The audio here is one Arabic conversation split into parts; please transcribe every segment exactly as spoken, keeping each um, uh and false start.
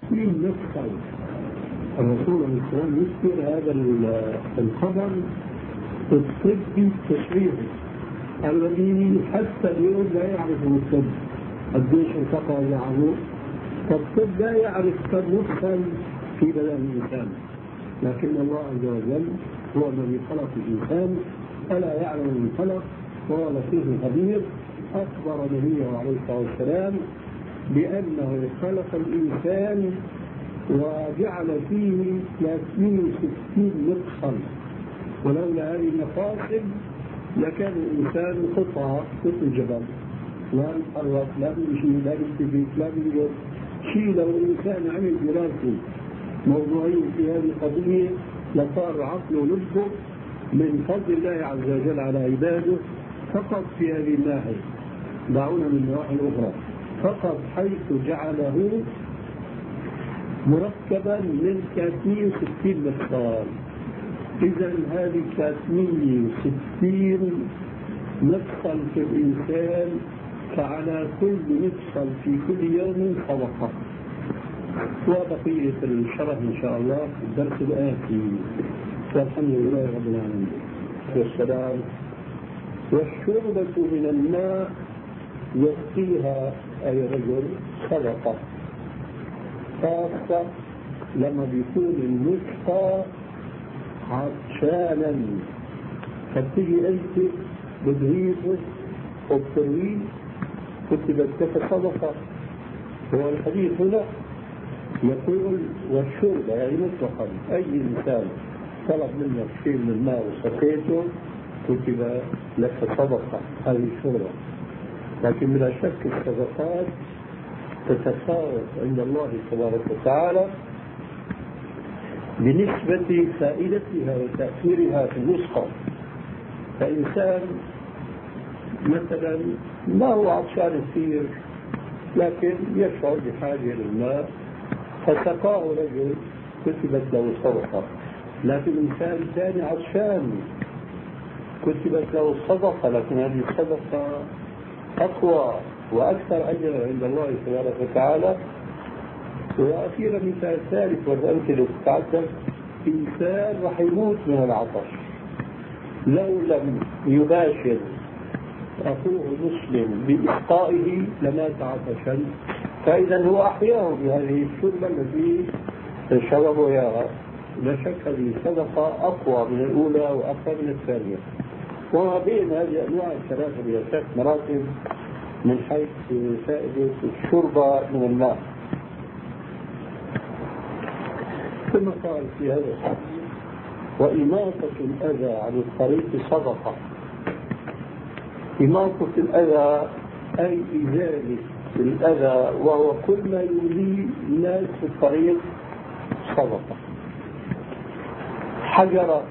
ستين مفصل. الرسول عليه السلام يذكر هذا الخبر الطبي التشريعي الذي حتى اليوم لا يعرف الطب قديش ارتقى يعرف، فالطب لا يعرف كم مفصل في بدن الإنسان، لكن الله عز وجل هو الذي خلق الإنسان فلا يعلم من خلق وهو لطيف خبير. أخبر نبيه عليه الصلاة والسلام بأنه خلق الإنسان وجعل فيه ثلاثمائة وستين مفصل، ولولا هذه المفاصل لكان الإنسان قطعة مثل الجبل، لا يتحرك لا يمشي لا يلتفت لا يوجد شيء. لو الإنسان عمل دراسة موضوعية في هذه القضية لصار عقله ولبه من فضل الله عز وجل على عباده فقط في هذه الناحية، دعونا من النواحي الأخرى، فقط حيث جعله مركبا من ثلاثمائة وستين مفصل. إذا هذه ثلاثمائة وستين مفصل في الإنسان، فعلى كل مفصل في كل يوم صدقة. وبقية الشرح إن شاء الله في الدرس الآتي. والحمد لله رب العالمين والسلام. والشربة من الماء يسقيها أي رجل صدقة، خاصة لما بيكون المسقى عطشانا، فتيجي أنت بتغيظه وبترويه كتبت لك صدقة. هو الحديث هنا يقول والشرب يعني مطلقا أي إنسان طلب منك شيء من الماء وسقيته كتب لك صدقة، هذه شربة. لكن بلا شك الصدقات تتفاوت عند الله تبارك وتعالى بنسبة فائدتها وتأثيرها في المسقى. فإنسان مثلا ما هو عطشان كثير لكن يشعر بحاجة للماء فسقاه رجل كتبت له صدقة، لكن إنسان ثاني عطشان كتبت له الصدقة، لكن هذه الصدقة أقوى وأكثر أجرا عند الله تبارك وتعالى. وأخيرا مثال ثالث والأمثلة تتعدد، إنسان راح يموت من العطش لو لم يباشر أخوه المسلم بإسقائه لمات عطشا، فإذا هو أحياه بهذه الشربة التي شربوا إياها. لا شك هذه صدقة أقوى من الأولى وأقوى من الثانية. وما بين هذه الأنواع الثلاثة بلا شك مراتب من حيث فائدة الشربة من الماء. ثم قال في هذا الحديث وإماطة الأذى عن الطريق صدقة. إماطة الأذى أي إزالة الأذى وهو كل ما يؤذي الناس في الطريق صدقة. حجرة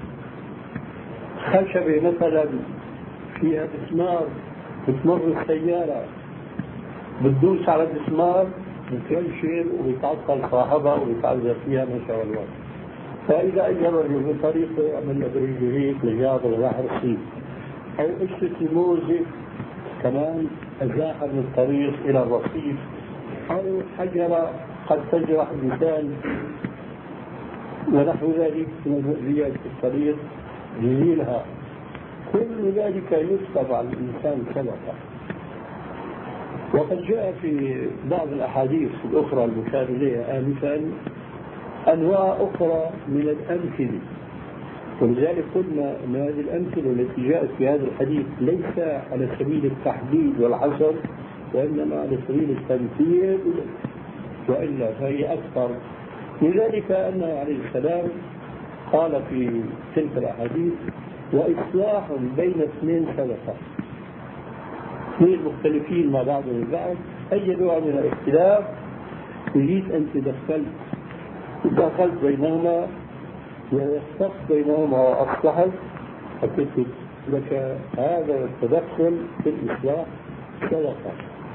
خشبة مثلا فيها مسمار بتمر السيارة بتدوس على المسمار بتنشر وبيتعطل صاحبها وبيتعذب فيها ما شاء الله. فإذا أجى رجل بطريقه عمل برجله هيك لجاب راح رصيف، أو قشة موزة كمان أزاحها من الطريق إلى الرصيف، أو حجرة قد تجرح الإنسان ونحو ذلك من المؤذيات في الطريق يزيلها. كل ذلك يكتب على الإنسان صدقة. وقد جاء في بعض الأحاديث الأخرى المشار إليها آنفا أنواع أخرى من الأمثلة، ولذلك قلنا أن هذه الأمثلة التي جاءت في هذا الحديث ليس على سبيل التحديد والحصر وإنما على سبيل التمثيل، وإلا فهي أكثر. لذلك أنه عليه السلام قال في تلك الأحاديث وإصلاح بين اثنين صدقة. اثنين مختلفين مع بعضهم البعض، أي نوع من الاختلاف تريد أن تدخل دخلت بينهما ووفقت بينهما وأصلحت، فكتب لك هذا التدخل في الإصلاح صدقة.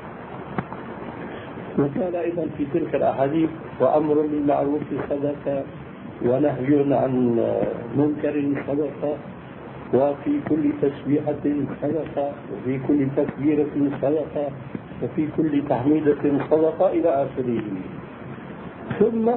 وقال أيضا في تلك الأحاديث وأمر بالمعروف صدقة ونهي عن منكر صدقة، وفي كل تسبيحة صدقة، وفي كل تكبيرة صدقة، وفي كل تحميدة صدقة إلى آخره. ثم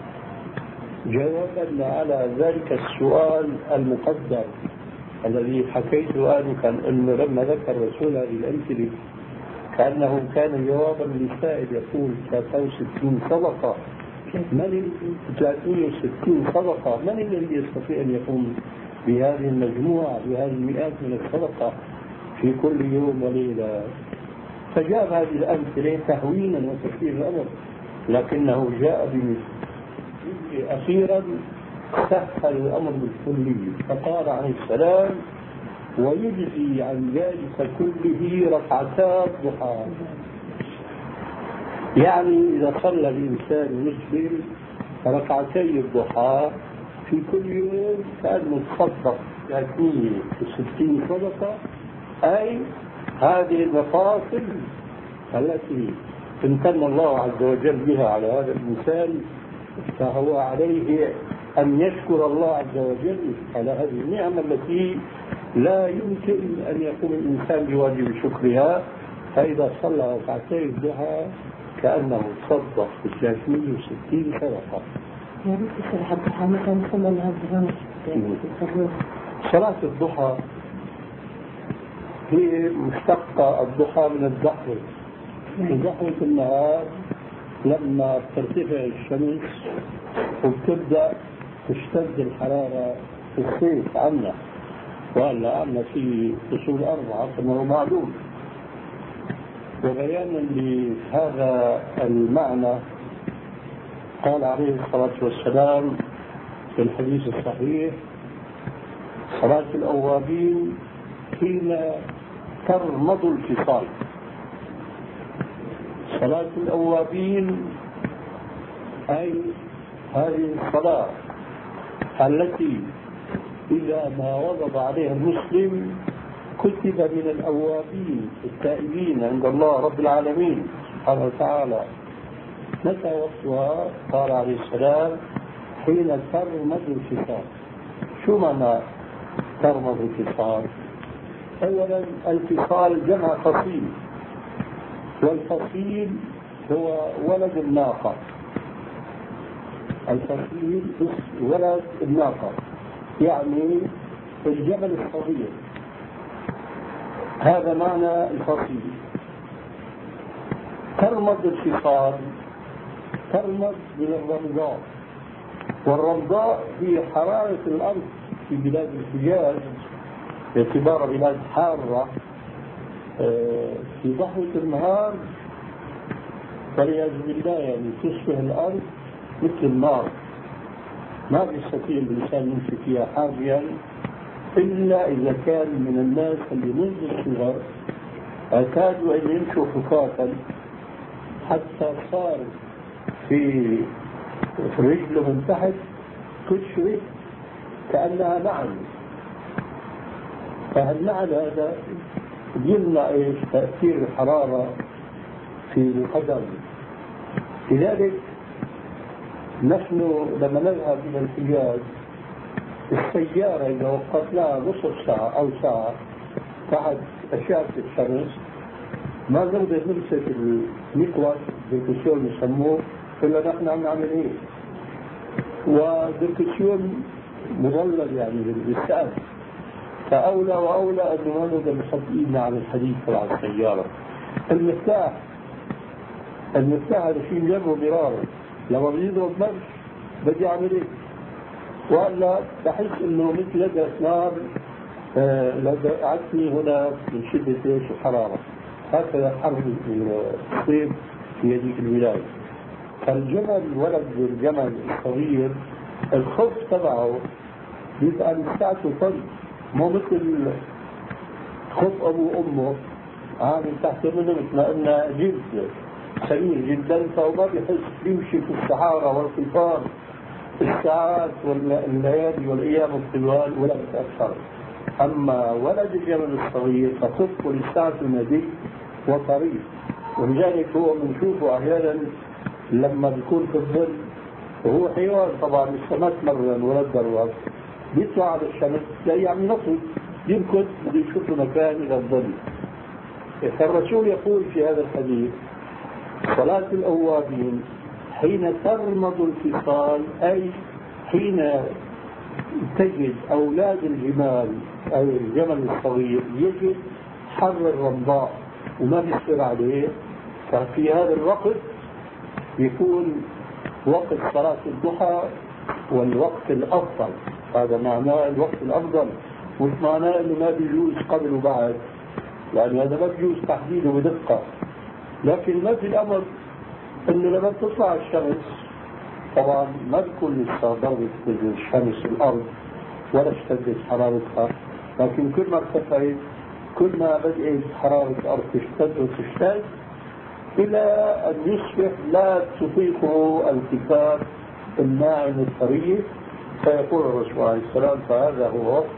جوابا على ذلك السؤال المقدر الذي حكيته آنفا أنه لما ذكر رسول هذه الأمثلة كأنه كان جوابا للسائل يقول ثلاثة وستين صدقة، من ثلاثمائة وستين صدقة، من الذي يستطيع أن يقوم بهذه المجموعة بهذه المئات من الصدقة في كل يوم وليلة؟ فجاب هذه الأمثلة تهوينا وتسهيل الأمر، لكنه جاء بمثل أخيرا سهل الأمر بالكلية، فقال عليه السلام: ويجزي عن ذلك كله ركعتا الضحى. يعني إذا صلى الإنسان المسلم ركعتي الضحى في كل يوم كأنه تصدق ثلاثمائة وستين صدقة، أي هذه المفاصل التي امتن الله عز وجل بها على هذا الإنسان، فهو عليه أن يشكر الله عز وجل على هذه النعمة التي لا يمكن أن يقوم الإنسان بواجب شكرها. فإذا صلى ركعتي الضحى كأنه تصدق ب ثلاثمائة وستين صدقة. يا ريت تشرح الضحى مثلا صلى الله عليه وسلم. صلاة الضحى هي مشتقة الضحى من الضحوة. ضحوة النهار لما ترتفع الشمس وبتبدأ تشتد الحرارة في الصيف عنا، وهلا عنا في فصول أربعة كما هو معلوم. وبيانا لهذا المعنى قال عليه الصلاة والسلام في الحديث الصحيح: صلاة الأوابين حين ترمض الفصال. صلاة الأوابين أي هذه الصلاة التي إذا ما وضب عليها المسلم كتب من الأوابين التائبين عند الله رب العالمين سبحانه وتعالى. متى وقتها؟ قال عليه السلام: حين ترمض الفصال. شو معنى ترمض الفصال؟ أولا الفصال جمع فصيل، والفصيل هو ولد الناقة. الفصيل ولد الناقة يعني الجبل الصغير، هذا معنى الفصيل. ترمض الفصال، ترمض من الرمضاء، والرمضاء هي حرارة الأرض في بلاد الحجاز باعتبار بلاد حارة في ضحوة النهار، والعياذ بالله يعني تصبح الأرض مثل النار، ما بيستطيع الإنسان يمشي فيها حافيا إلا إذا كان من الناس اللي منذ الصغر اعتادوا أن يمشوا حفاة حتى صار في رجله من تحت تشرف كأنها نعل. فالنعل هذا يمنع ايش؟ تأثير الحرارة في القدم. لذلك نحن لما نذهب إلى الحجاز السيارة إذا وقفناها نصف ساعة أو ساعة تحت أشعة الشمس ما نقدر نمسك المقلاش بالكسيون يسموه إلا نحن عم نعمل إيه؟ والكسيون مظلل يعني بالسقف، فأولى وأولى أنه ما نقدر نحط إيدنا على الحديد تبع السيارة. المفتاح المفتاح هذا شيء جنبه مرارا، لما بيضرب مرش بدي أعمل إيه؟ ولا بحس إنه مثل لدغة نار لدغتني هنا من شدة إيش الحرارة. هكذا حرب الصيف في هذيك الولاية. فالجمل ولد الجمل الصغير الخف تبعه بيبقى مساعته طري، مو مثل خف أبو أمه عامل تحت منه مثل ما قلنا جلد سمير جدا، فما بيحس بيمشي في الصحارى والقطار الساعات والليالي والأيام والطوال ولا بتأثر. أما ولد الجمل الصغير فخفه للساعة النبي وطريق، ولذلك هو بنشوفه أحيانا لما بيكون في الظل وهو حيوان طبعا لسه ما تمرن ولا تدرب بيطلع على الشمس تلاقيه عم ينطط يركض بده يشوف له مكان إلى الظل. فالرسول يقول في هذا الحديث: صلاة الأوابين حين ترمض الفصال أي حين تجد أولاد الجمال أو الجمل الصغير يجد حر الرمضاء وما بيصير عليه، ففي هذا الوقت يكون وقت صلاة الضحى والوقت الأفضل. هذا معناه الوقت الأفضل، مش معناه أنه ما بيجوز قبل وبعد، يعني هذا ما بيجوز تحديده بدقة. لكن ما في الأمر أنه لما تطلع الشمس طبعا ما بيكون لسه ضربت الشمس الأرض ولا اشتدت حرارتها، لكن كل ما ارتفعت كل ما بدأت حرارة الأرض تشتد وتشتد إلى أن يصبح لا تطيقه الكتاب الناعم الطريق، فيقول الرسول عليه السلام فهذا هو وقت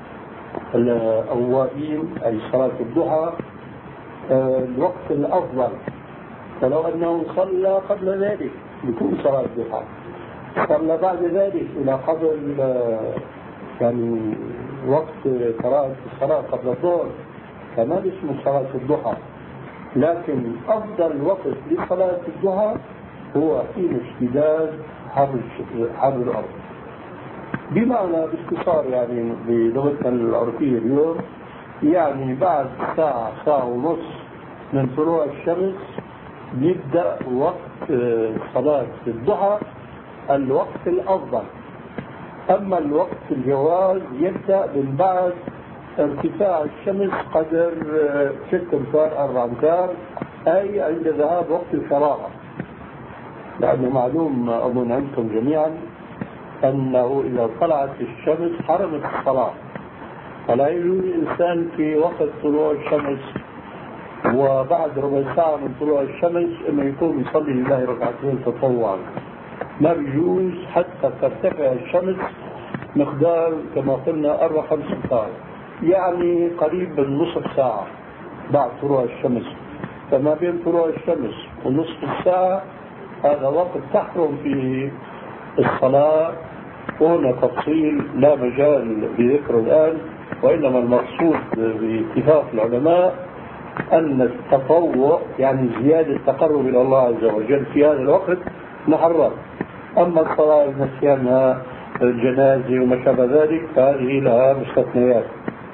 الأوابين أي صلاة الضحى الوقت الأفضل. فلو أنه صلى قبل ذلك يكون صلاة الضحى، صلى بعد ذلك إلى قبل يعني وقت قراءة الصلاة قبل الظهر كما اسمه صلاة الضحى. لكن أفضل وقت لصلاة الضحى هو حين اشتداد حر حر الأرض. بمعنى باختصار يعني بلغتنا العرفية اليوم يعني بعد ساعة ساعة ونص من طلوع الشمس يبدأ وقت صلاة الضحى الوقت الأفضل. أما الوقت الجواز يبدأ من بعد ارتفاع الشمس قدر ست أمتار أربع أمتار، أي عند ذهاب وقت الفراغ. لأنه معلوم أظن عندكم جميعا أنه إذا طلعت الشمس حرمت الصلاة، فلا يجوز الإنسان في وقت طلوع الشمس وبعد ربع ساعة من طلوع الشمس انه يكون يصلي لله ركعتين تطوعا، ما بيجوز حتى ترتفع الشمس مقدار كما قلنا أربع خمس أمتار، يعني قريب من نصف ساعة بعد طلوع الشمس. فما بين طلوع الشمس ونصف الساعة هذا وقت تحرم فيه الصلاة. وهنا تفصيل لا مجال لذكره الآن، وإنما المقصود باتفاق العلماء أن التطوع يعني زيادة التقرب إلى الله عز وجل في هذا الوقت محرم. أما الصلاة نسيانها الجنازة وما شابه ذلك فهذه لها مستثنيات.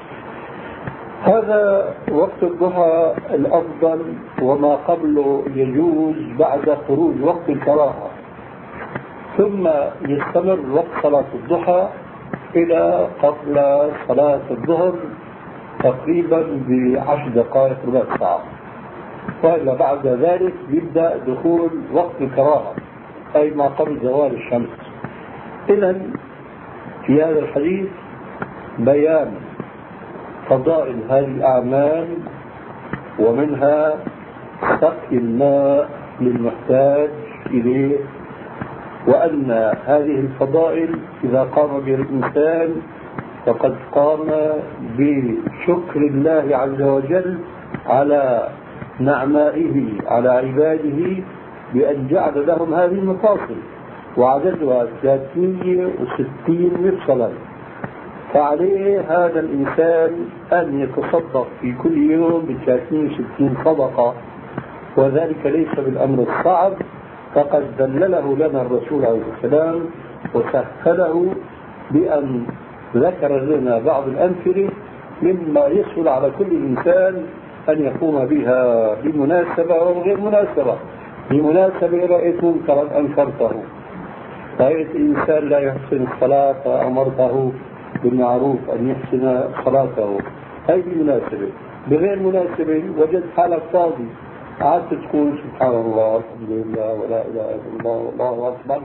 هذا وقت الضحى الأفضل، وما قبله يجوز بعد خروج وقت الكراهة، ثم يستمر وقت صلاة الضحى إلى قبل صلاة الظهر تقريبا بعشر دقائق ربع ساعة، وإلا بعد ذلك يبدأ دخول وقت الكراهة أي ما قبل زوال الشمس. إذن في هذا الحديث بيان فضائل هذه الأعمال، ومنها سقي الماء للمحتاج إليه، وأن هذه الفضائل إذا قام بها الإنسان فقد قام بشكر الله عز وجل على نعمائه على عباده بأن جعل لهم هذه المفاصل، وعددها ثلاثمئة وستين مفصلا. فعليه هذا الإنسان أن يتصدق في كل يوم ب ثلاثمئة وستين صدقة، وذلك ليس بالأمر الصعب، فقد دلله لنا الرسول عليه السلام وسهله بأن ذكر لنا بعض الأمثلة مما يسهل على كل إنسان أن يقوم بها بمناسبة أو غير مناسبة. بمناسبة رأيت منكرا أنكرته، رأيت إنسان لا يحسن الصلاة فأمرته بالمعروف أن يحسن صلاته، هذه بمناسبة. بغير مناسبة وجدت حالك فاضي قعدت تقول سبحان الله الحمد لله ولا إله إلا الله والله أكبر،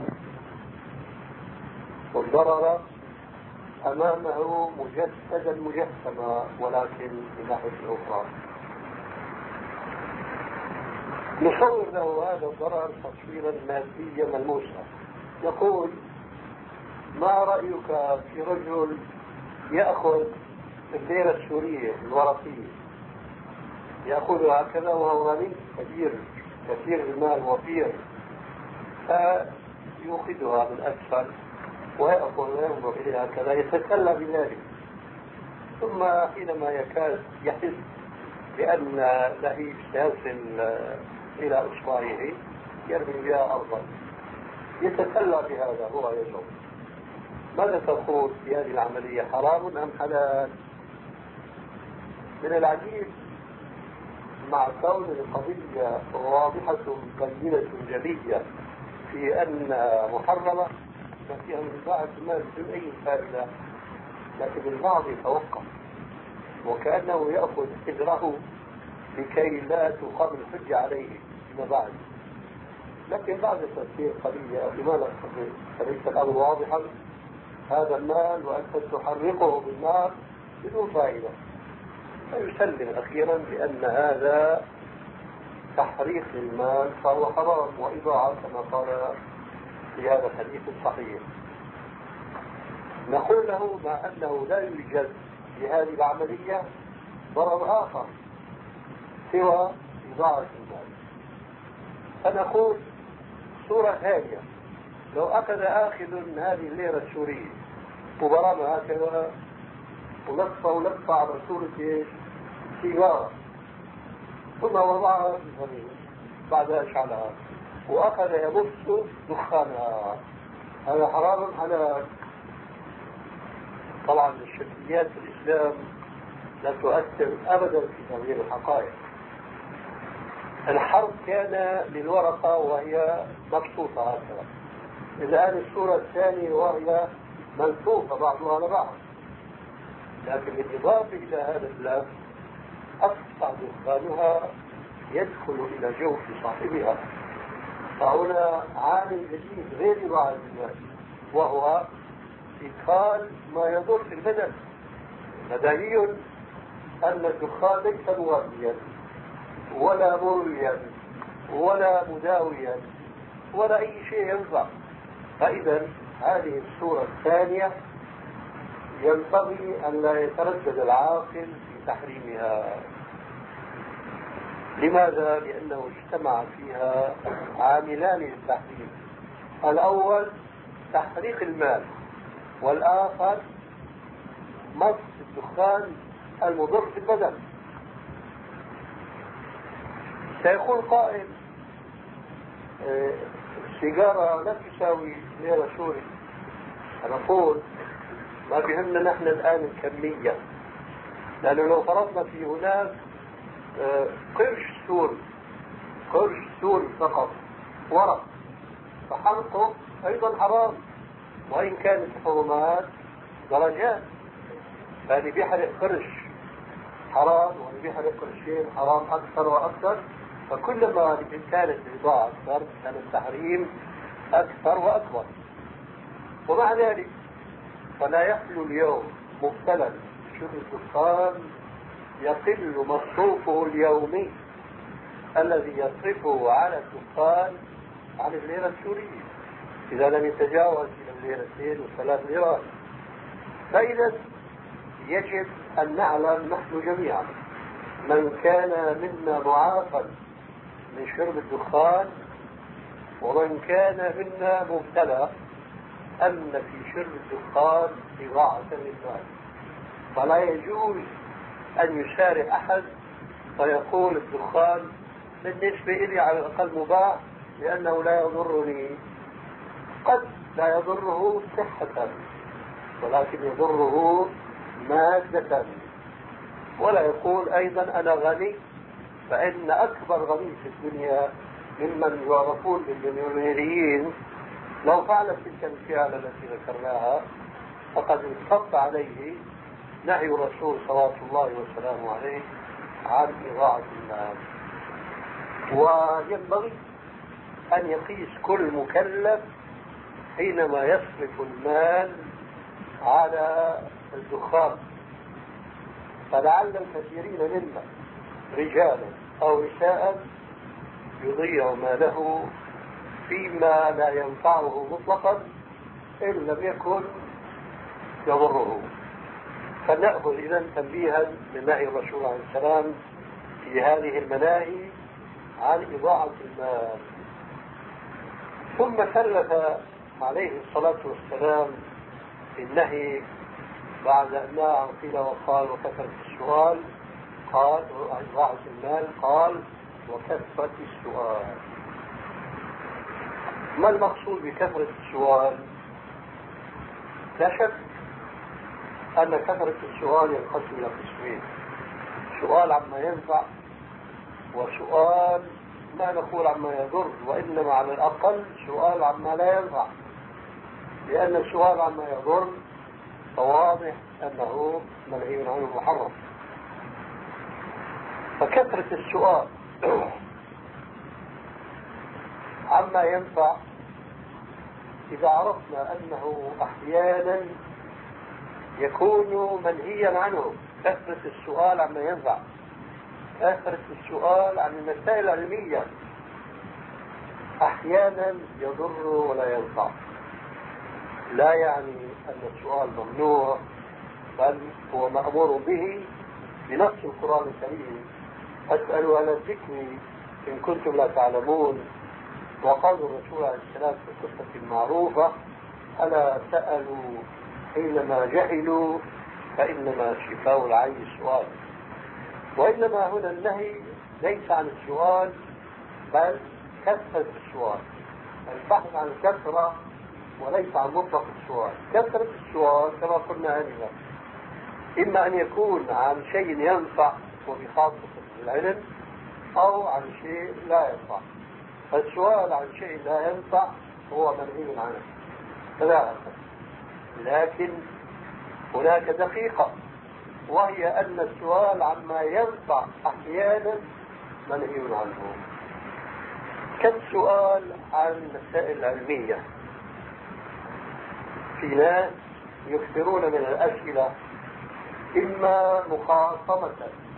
والضرر أمامه مجسدا مجسما ولكن من ناحية أخرى. نصور له هذا الضرر تصويرا ماديا ملموسا. يقول ما رأيك في رجل يأخذ الليرة السورية الورقية يأخذها هكذا وهو غني كثير كثير المال وفير، فيوقدها من أسفل ويأخذ وينظر إليها هكذا يتسلى بذلك، ثم حينما يكاد يحس بأن لهيب سيصل إلى إصبعه يرمي بها أرضا يتسلى بهذا هو يشعر. ماذا تقول في هذه العملية، حرام أم حلال؟ من العجيب مع كون القضية واضحة بينة جلية في أن محرمة ففيها من بعض المال بدون أي فائدة، لكن البعض يتوقف وكأنه يأخذ حذره لكي لا تقام الحجة عليه فيما بعد. لكن بعد تفسير قضية لماذا فليس الأمر واضحا، هذا المال وأنت تحرقه بالنار بدون فائدة، فيسلم أخيرا بأن هذا تحريق المال فهو حرام وإضاعة كما قال في هذا الحديث الصحيح. نقول له مع أنه لا يوجد في هذه العملية ضرر آخر سوى إضاعة المال، فنقول صورة ثانية، لو أخذ آخذ هذه الليرة السورية وبرمها هكذا ولفة ولفة على صورة سيجارة ثم وضعها في الفريق بعد أشعلها وأخذ يبث دخانها، هذا حرام حلال. طبعا الشكليات في الإسلام لا تؤثر أبدا في تغيير الحقائق. الحرب كان للورقة وهي مبسوطة هكذا، الآن الصورة الثانية وهي منسوخة بعضها على بعض، لكن بالإضافة إلى هذا اللف أقطع دخانها يدخل إلى جوف صاحبها، فهنا عامل جديد غير إضاعة المال وهو إدخال ما يضر في البدن. بديهي أن الدخان ليس مغذيا ولا مريا ولا مداويا ولا أي شيء ينفع، فإذا هذه الصورة الثانية ينبغي أن لا يتردد العاقل في تحريمها. لماذا؟ لأنه اجتمع فيها عاملان للتحريم، الأول تحريق المال والآخر مص الدخان المضر في البدن. سيقول قائل السيجارة لا تساوي ليرة سوري. أنا أقول ما بهمنا نحن الآن الكمية، لأنه لو فرضنا في هناك قرش سوري قرش سوري فقط ورق فحرقه أيضا حرام، وإن كانت الحرمات درجات، فاللي بيحرق قرش حرام واللي بيحرق قرشين حرام أكثر وأكثر، فكلما كانت الإضاعة أكثر كان التحريم أكثر وأكبر. ومع ذلك فلا يخلو اليوم مبتلى شرب الدخان يقل مصروفه اليومي الذي يصرفه على الدخان عن الليرة السورية إذا لم يتجاوز إلى الليرتين وثلاث ليرات. فإذا يجب أن نعلم نحن جميعا من كان منا معافى من شرب الدخان ومن كان منا مبتلى أن في شرب الدخان إضاعة للمال، فلا يجوز أن يسارع أحد فيقول الدخان بالنسبة إلي على الأقل مباح لأنه لا يضرني. قد لا يضره صحة ولكن يضره مادة. ولا يقول أيضا أنا غني، فإن أكبر غني في الدنيا ممن يعرفون بالمليونيريين لو فعل تلك الفعل التي ذكرناها فقد انصب عليه نهي الرسول صلى الله وسلامه عليه عن إضاعة المال. وينبغي أن يقيس كل مكلف حينما يصرف المال على الدخان، فلعل الكثيرين منا رجالا أو نساء يضيع ماله فيما لا ينفعه مطلقا إن لم يكن يضره. فنأخذ إذن تنبيها من نهي الرسول عليه السلام في هذه المناهي عن إضاعة المال. ثم ثلث عليه الصلاة والسلام في النهي بعد أن نهى قيل وقال وكثرة السؤال، قال إضاعة المال قال وكثرة السؤال. ما المقصود بكثرة السؤال؟ لا شك أن كثرة السؤال ينقسم إلى قسمين: سؤال عما ينفع، وسؤال لا نقول عما يضر، وإنما على الأقل سؤال عما لا ينفع، لأن السؤال عما يضر فواضح أنه منهي عنه محرم. فكثرة السؤال عما ينفع إذا عرفنا أنه أحيانا يكون منهيا عنه، كثرة السؤال عما ينفع، كثرة السؤال عن المسائل العلمية أحيانا يضر ولا ينفع، لا يعني أن السؤال ممنوع، بل هو مأمور به بنص القرآن الكريم: أسألوا أهل الذكر إن كنتم لا تعلمون. وقال الرسول عليه السلام في القصة المعروفة: ألا سألوا حينما جهلوا فإنما شفاء العي السؤال. وإنما هنا النهي ليس عن السؤال بل كثرة السؤال، البحث عن الكثرة وليس عن مطلق السؤال. كثرة السؤال كما قلنا آنفا إما أن يكون عن شيء ينفع وبخاصة العلم، أو عن شيء لا ينفع. فالسؤال عن شيء لا ينفع هو منهي عنه ثلاثة، لكن هناك دقيقة، وهي أن السؤال عما ينفع أحيانا منهي عنه، كالسؤال عن مسائل العلمية. في ناس يكثرون من الأسئلة إما مخاصمة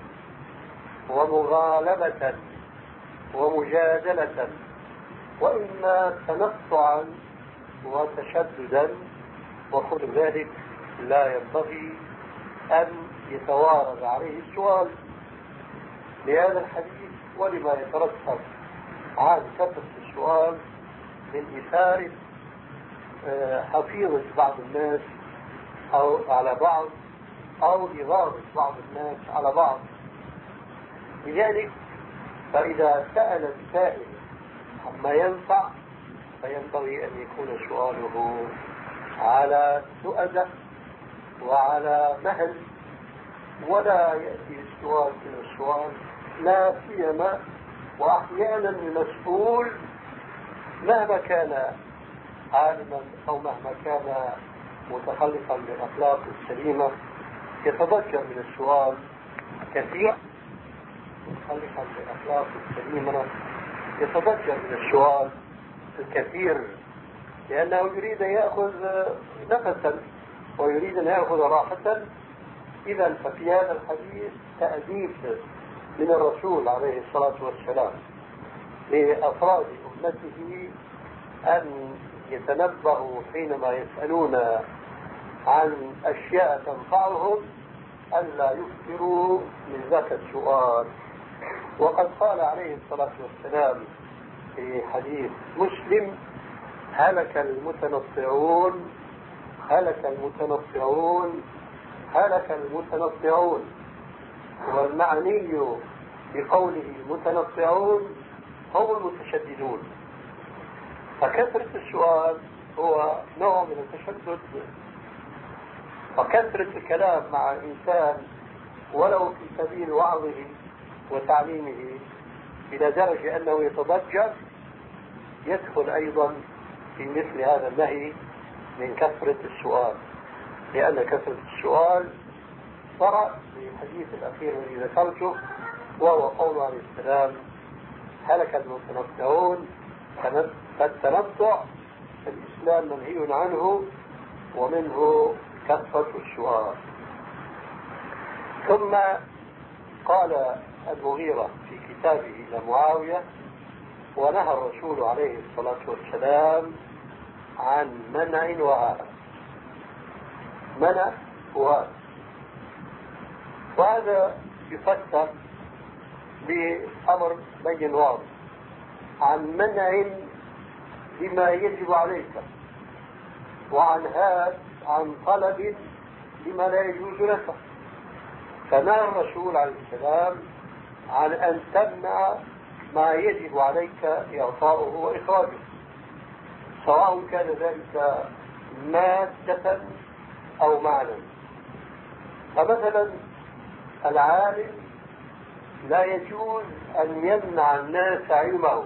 ومغالبة ومجادلة، وإما تنطعا وتشددا، وكل ذلك لا ينبغي أن يتوارد عليه السؤال لهذا الحديث ولما يترتب عن كثرة السؤال من إثارة حفيظة بعض الناس أو على بعض، أو إغارة بعض الناس على بعض. لذلك فإذا سأل السائل عما ينفع فينبغي أن يكون سؤاله على سؤدة وعلى مهل، ولا يأتي السؤال من السؤال، لا سيما وأحيانا المسؤول مهما كان عالما أو مهما كان متخلقا بالأخلاق السليمة يتضجر من السؤال كثير، متخلقا بالأخلاق السليمة يتضجر من السؤال الكثير، لأنه يريد أن يأخذ نفسا ويريد أن يأخذ راحة. إذا ففي هذا الحديث تأديب من الرسول عليه الصلاة والسلام لأفراد أمته أن يتنبهوا حينما يسألون عن أشياء تنفعهم ألا يكثروا من ذاك السؤال. وقد قال عليه الصلاة والسلام في حديث مسلم: هلك المتنطعون هلك المتنطعون هلك المتنطعون. والمعني بقوله المتنطعون هم المتشددون. فكثرة السؤال هو نوع من التشدد، وكثرة الكلام مع الإنسان ولو في سبيل وعظه وتعليمه إلى درجة أنه يتضجر يدخل أيضا في مثل هذا النهي من كثرة السؤال، لأن كثرة السؤال طرأ في الحديث الأخير الذي ذكرته، وهو قول عليه السلام: هلك المتنطعون. فالتنطع في الإسلام منهي عنه، ومنه كثرة السؤال. ثم قال المغيرة في كتابه إلى معاوية: ونهى الرسول عليه الصلاة والسلام عن منع وهذا. منع وهذا، وهذا يفسر بأمر بين واضح: عن منع بما يجب عليك، وعن هذا عن طلب بما لا يجوز لك. فنهى الرسول عليه السلام عن أن تمنع ما يجب عليك إعطاؤه وإخراجه، سواء كان ذلك مادة أو معنى. فمثلا العالم لا يجوز أن يمنع الناس علمه،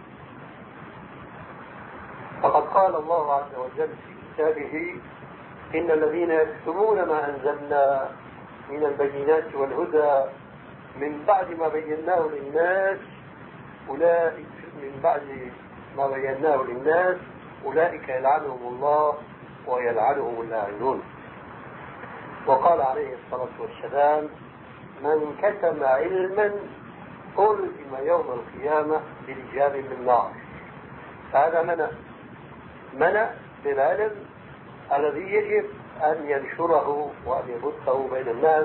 فقد قال الله عز وجل في كتابه: إن الذين يكتمون ما أنزلنا من البينات والهدى من بعد ما بيناه للناس أولئك من بعد ما بيناه للناس أولئك يلعنهم الله ويلعنهم اللاعنون. وقال عليه الصلاة والسلام: من كتم علما ألزم يوم القيامة بلجام من نار. فهذا منع منع للعلم الذي يجب أن ينشره وأن يبثه بين الناس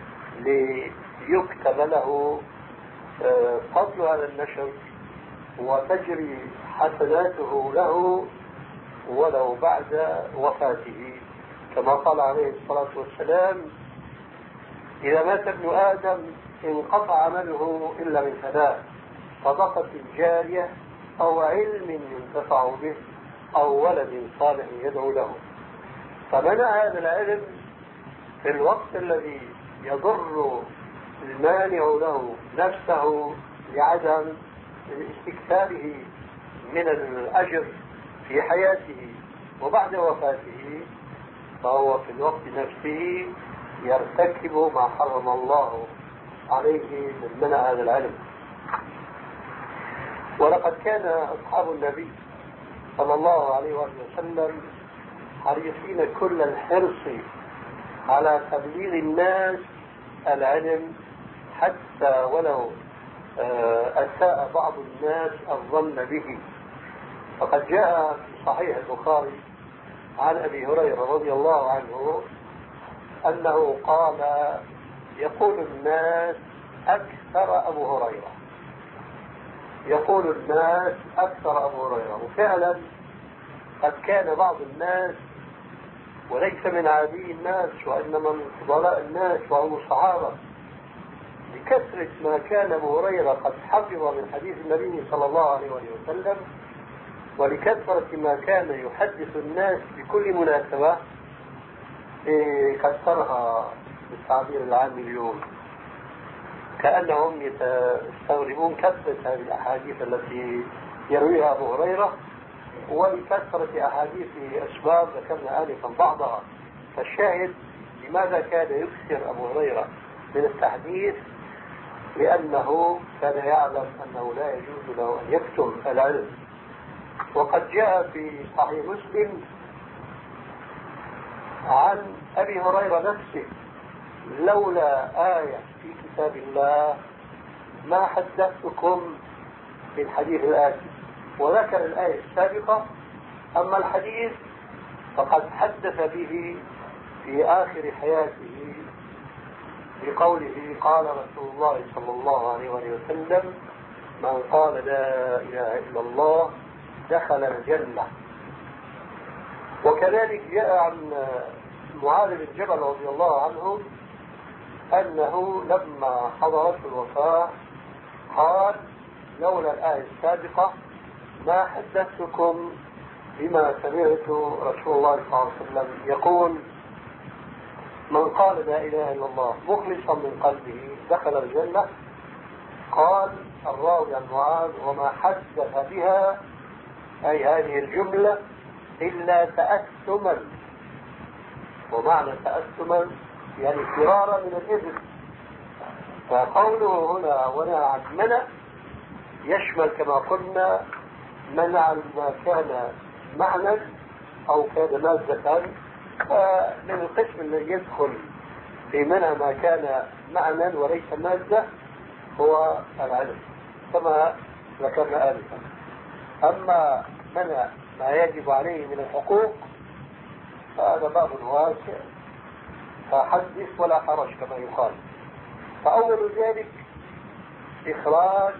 ليكتب له فضل هذا النشر وتجري حسناته له ولو بعد وفاته، كما قال عليه الصلاة والسلام: إذا مات ابن آدم انقطع عمله إلا من ثلاث: صدقة جارية أو علم ينتفع به أو ولد صالح يدعو له. فمنع هذا العلم في الوقت الذي يضر المانع له نفسه لعدم استكثاره من الأجر في حياته وبعد وفاته، فهو في الوقت نفسه يرتكب ما حرم الله عليه من منع هذا العلم. ولقد كان أصحاب النبي صلى الله عليه وسلم حريصين كل الحرص على تبليغ الناس العلم، حتى ولو أساء بعض الناس الظن به. فقد جاء في صحيح البخاري عن أبي هريرة رضي الله عنه أنه قال: يقول الناس أكثر أبو هريرة، يقول الناس أكثر أبو هريرة. وفعلا قد كان بعض الناس، وليس من عادي الناس وإنما من فضلاء الناس وهم الصحابة، لكثرة ما كان أبو هريرة قد حفظ من حديث النبي صلى الله عليه وسلم، ولكثرة ما كان يحدث الناس بكل مناسبة، كثرها بالتعبير العام اليوم، كأنهم يستغربون كثرة هذه الأحاديث التي يرويها أبو هريرة، ولكثرة أحاديث أسباب ذكرنا آنفا بعضها. فالشاهد لماذا كان يكثر أبو هريرة من التحديث؟ لأنه كان يعلم أنه لا يجوز له أن يكتم العلم. وقد جاء في صحيح مسلم عن أبي هريرة نفسه: لولا آية في كتاب الله ما حدثتكم بالحديث الآتي. وذكر الآية السابقة، أما الحديث فقد حدث به في آخر حياته بقوله: قال رسول الله صلى الله عليه وسلم: من قال لا إله إلا الله دخل الجنة. وكذلك جاء عن معاذ بن جبل رضي الله عنه أنه لما حضرته الوفاة قال: لولا الآية السابقة ما حدثتكم بما سمعت رسول الله صلى الله عليه وسلم يقول: من قال لا إله إلا الله مخلصا من قلبه دخل الجنة. قال الراوي عن معاذ: وما حدث بها، أي هذه الجملة، إلا تأثما. ومعنى تأثما يعني فرارا من الإثم. فقوله هنا ونهى عن منع يشمل كما قلنا منع ما كان معنى أو كان مادة، فمن القسم الذي يدخل في منع ما كان معنى وليس مادة هو العلم كما ذكرنا آنفا. أما منع ما يجب عليه من الحقوق فهذا باب واسع، فحدث ولا حرج كما يقال. فأول ذلك إخراج،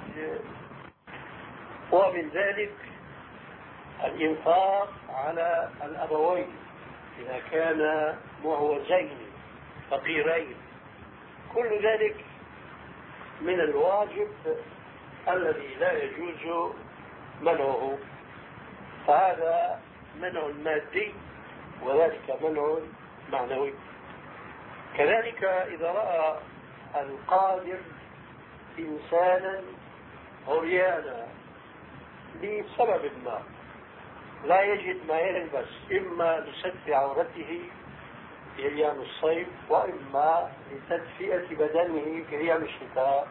ومن ذلك الإنفاق على الأبوين إذا كان معوزين فقيرين، كل ذلك من الواجب الذي لا يجوز منعه. فهذا منع مادي وذلك منع معنوي. كذلك إذا رأى القادر إنسانا عريانا لسبب ما لا يجد ما يلبس، إما لستر عورته في أيام الصيف وإما لتدفئة بدنه في أيام الشتاء،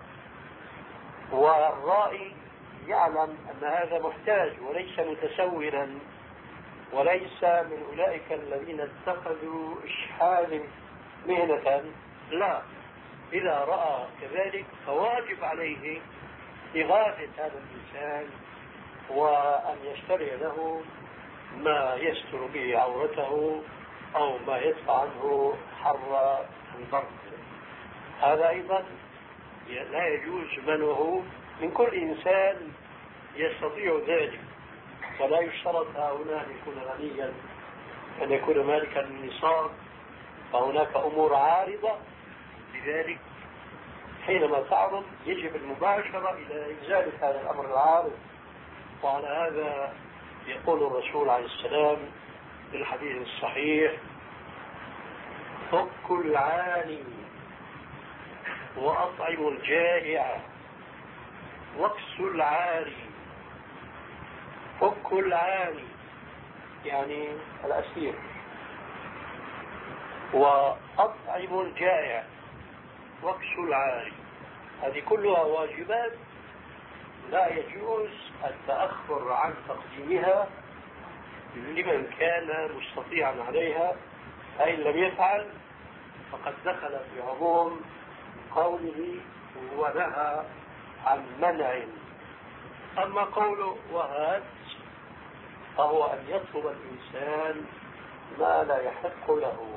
والرائي يعلم أن هذا محتاج وليس متسورا وليس من أولئك الذين اتخذوا إشحال مهنة، لا، إذا رأى كذلك فواجب عليه إغاثة هذا الإنسان وأن يشتري له ما يستر به عورته أو ما يدفع عنه حر البرد. هذا أيضا لا يجوز منعه من كل إنسان يستطيع ذلك، ولا يشترط هنا أن يكون غنيا أن يكون مالكا للنصاب، فهناك أمور عارضة لذلك حينما تعرض يجب المباشرة إلى إزالة هذا الأمر العارض. وعلى هذا يقول الرسول عليه السلام في الحديث الصحيح: فك العاني وأطعم الجائع واكس العاري. فك العاني يعني الأسير، وأطعم الجائع واكس العاري، هذه كلها واجبات لا يجوز التأخر عن تقديمها لمن كان مستطيعا عليها، فإن لم يفعل فقد دخل في عموم قوله ونهى عن منع. أما قوله وهات فهو أن يطلب الإنسان ما لا يحق له،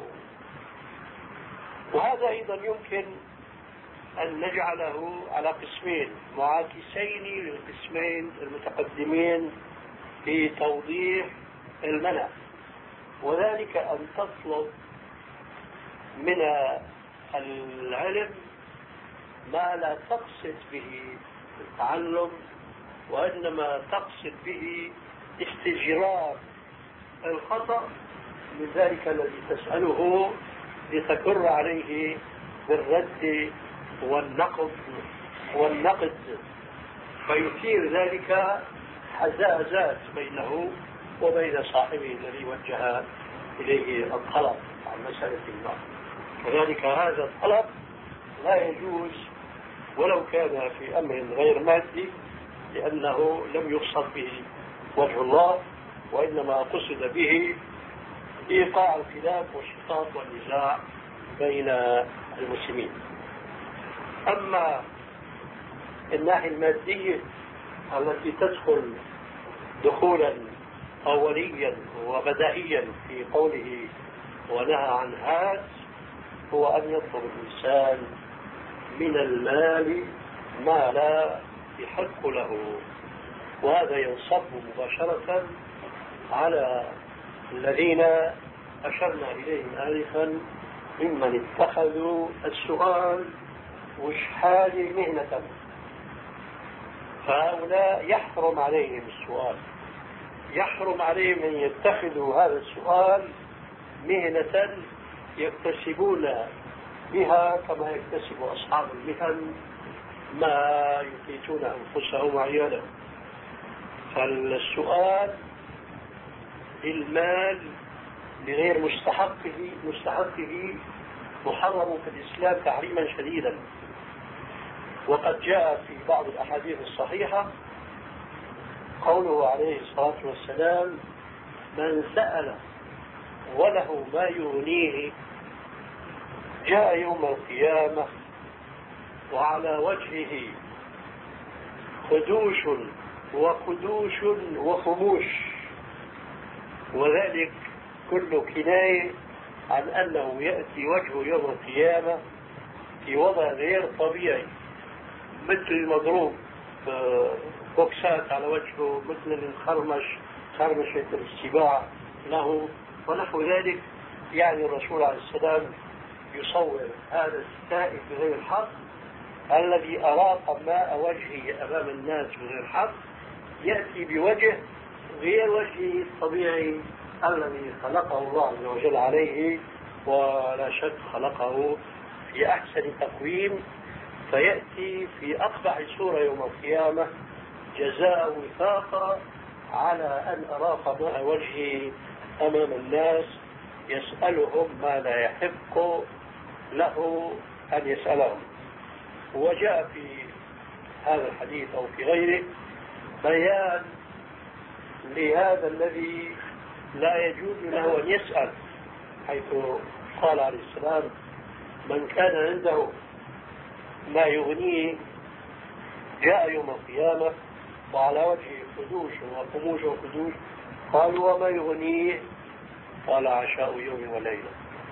وهذا أيضا يمكن أن نجعله على قسمين معاكسين للقسمين المتقدمين في توضيح المنع، وذلك أن تطلب من العلم ما لا تقصد به التعلم، وإنما تقصد به استجرار الخطأ من ذلك الذي تسأله لتكر عليه بالرد والنقد والنقد فيثير ذلك حزازات بينه وبين صاحبه الذي وجه إليه الطلب عن مسألة ما. كذلك هذا الطلب لا يجوز ولو كان في أمر غير مادي، لأنه لم يقصد به وجه الله، وإنما قصد به إيقاع الخلاف والشقاق والنزاع بين المسلمين. أما الناحية المادية التي تدخل دخولا أوليا وبدائيا في قوله ونهى عن هذا، هو أن يطلب الإنسان من المال ما لا يحق له، وهذا ينصب مباشرة على الذين أشرنا إليهم آنفا ممن اتخذوا السؤال وإشحال مهنة، فهؤلاء يحرم عليهم السؤال، يحرم عليهم أن يتخذوا هذا السؤال مهنة يكتسبون بها كما يكتسب أصحاب المهن ما يقيتون أنفسهم وعيالهم. فالسؤال للمال لغير مستحقه مستحقه محرم في الإسلام تحريما شديدا، وقد جاء في بعض الأحاديث الصحيحة قوله عليه الصلاة والسلام: من سأل وله ما يغنيه جاء يوم القيامة وعلى وجهه خدوش وخدوش وخموش، وذلك كل كناية عن أنه يأتي وجهه يوم القيامة في وضع غير طبيعي، مثل المضروب بوكسات على وجهه، مثل الخرمش خرمشة السباع له ونحو ذلك. يعني الرسول عليه السلام يصور هذا السائل بغير الحق الذي أراق ماء وجهه أمام الناس بغير حق، يأتي بوجه غير وجهه الطبيعي الذي خلقه الله عز وجل عليه، ولا شك خلقه في أحسن تقويم، فيأتي في أقبح صورة يوم القيامة جزاء وفاقا على أن أراق ماء وجهه أمام الناس يسألهم ما لا يحق له أن يسألهم. وجاء في هذا الحديث أو في غيره بيان لهذا الذي لا يجوز له أن يسأل، حيث قال عليه السلام: من كان عنده ما يغنيه جاء يوم القيامة وعلى وجهه خدوش وقموش وخدوش، قالوا: وما يغنيه؟ قال: عشاء يوم وليلة.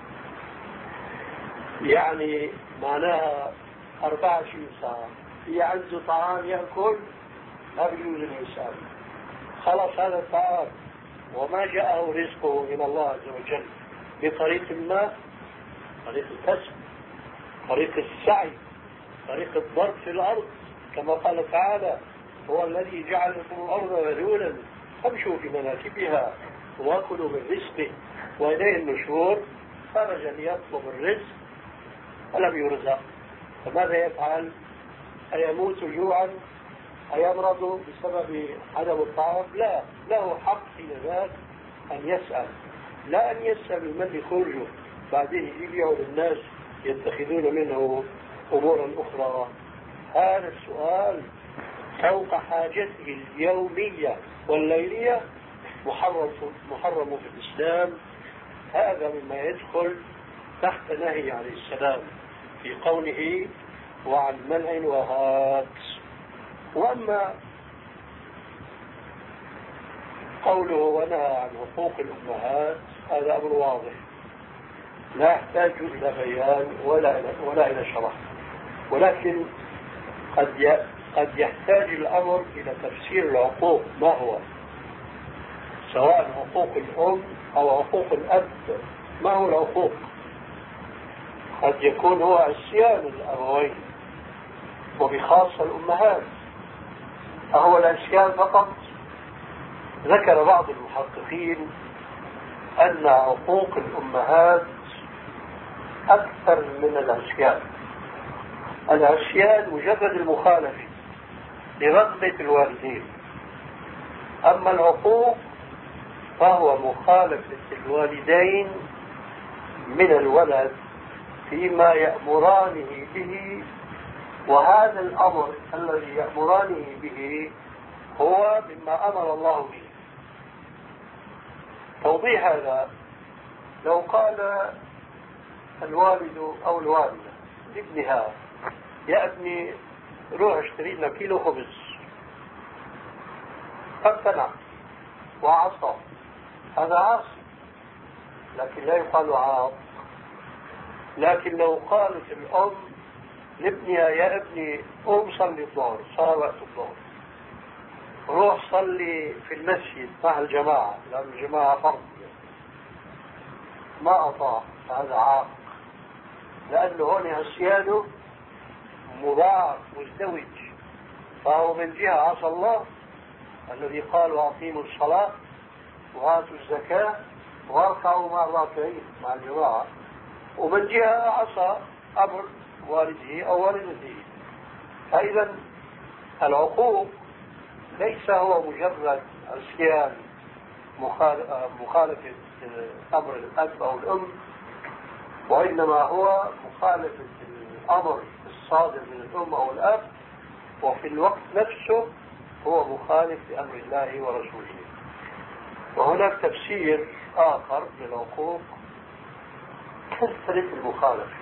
يعني معناها أربعة وعشرين ساعة في عنده طعام يأكل، ما بيجوز الإنسان. خلص هذا الطعام وما جاءه رزقه من الله عز وجل بطريق ما، طريق الكسب، طريق السعي، طريق الضرب في الأرض، كما قال تعالى: هو الذي جعل لكم الأرض ذلولا فامشوا في مناكبها واكلوا من رزقه وإليه النشور. خرج ليطلب الرزق ولم يرزق، فماذا يفعل؟ أيموت جوعا؟ أيمرض بسبب عدم الطعام؟ لا، له حق في ذلك أن يسأل، لا أن يسأل من يخرجه بعدين يبيعوا للناس يتخذون منه أمورا أخرى. هذا السؤال فوق حاجته اليومية والليلية محرم محرم في الإسلام. هذا مما يدخل تحت نهي عليه السلام في قوله: وعن منع وهات. وأما قوله ونهى عن حقوق الأمهات هذا أمر واضح لا يحتاج إلى بيان ولا ولا إلى شرح، ولكن قد قد يحتاج الأمر إلى تفسير العقوق. ما هو؟ سواء حقوق الأم أو حقوق الأب، ما هو العقوق؟ قد يكون هو عصيان الأبوين، وبخاصة الأمهات. أهو العصيان فقط؟ ذكر بعض المحققين أن عقوق الأمهات أكثر من العصيان. العصيان مجرد المخالفة لرغبة الوالدين، أما العقوق فهو مخالفة الوالدين من الولد فيما يأمرانه به، وهذا الأمر الذي يأمرانه به هو مما أمر الله به. توضيح هذا: لو قال الوالد أو الوالدة لابنها: يا ابني روح اشتري لنا كيلو خبز، فامتنع وعصى، هذا عاصي، لكن لا يقال عاق. لكن لو قالت الأم لابنها: يا ابني قوم صلي الظهر، صار وقت الظهر، روح صلي في المسجد مع الجماعة لأن الجماعة فرض، ما أطاع، هذا عاق، لأنه هون عصيانه مضاعف مزدوج. فهو من جهة عصى الله الذي قال: وأقيموا الصلاة وآتوا الزكاة واركعوا مع الراكعين مع الجماعة، ومن جهة عصى أمر والده أو والدته. فإذا العقوق ليس هو مجرد عصيان مخالفة أمر الأب أو الأم، وإنما هو مخالفة الأمر الصادر من الأم أو الأب، وفي الوقت نفسه هو مخالف لأمر الله ورسوله. وهناك تفسير آخر للعقوق: كثرة المخالفة،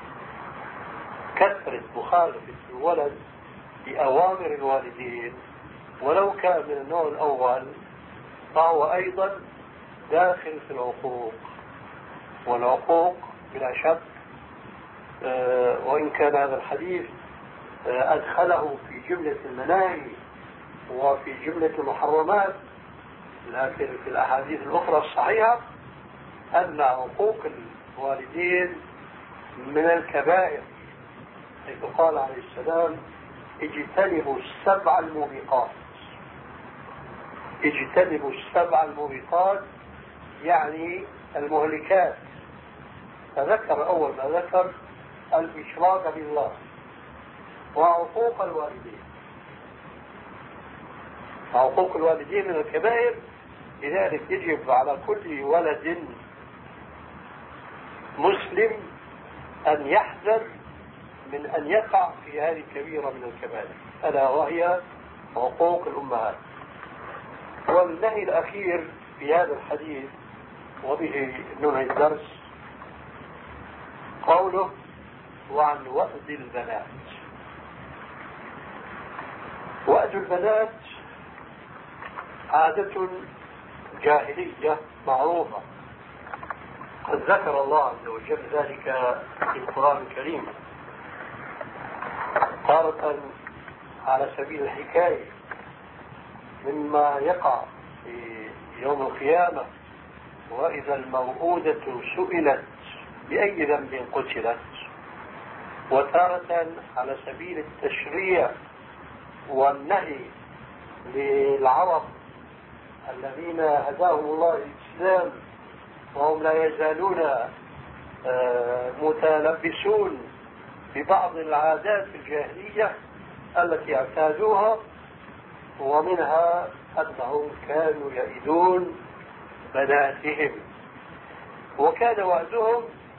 كثرة مخالفة الولد بأوامر الوالدين، ولو كان من النوع الأول فهو أيضا داخل في العقوق. والعقوق بلا شك أه وإن كان هذا الحديث أه أدخله في جملة المناهي وفي جملة المحرمات، لكن في الأحاديث الأخرى الصحيحة أن عقوق الوالدين من الكبائر، حيث قال عليه السلام: اجتنبوا السبع الموبقات. اجتنبوا السبع الموبقات يعني المهلكات، فذكر أول ما ذكر الإشراك بالله وعقوق الوالدين. عقوق الوالدين من الكبائر، لذلك يجب على كل ولد مسلم أن يحذر من أن يقع في هذه الكبيرة من الكبائر، ألا وهي عقوق الأمهات. والنهي الأخير في هذا الحديث وبه ننهي الدرس قوله وعن وأد البنات. وأد البنات عادة جاهلية معروفة، قد ذكر الله عز وجل ذلك في القرآن الكريم تارة على سبيل الحكاية مما يقع في يوم القيامة، وإذا الموءودة سئلت بأي ذنب قتلت، وتارة على سبيل التشريع والنهي للعرب الذين هداهم الله الإسلام وهم لا يزالون متلبسون ببعض العادات الجاهلية التي اعتادوها، ومنها أنهم كانوا يئدون بناتهم، وكان وعدهم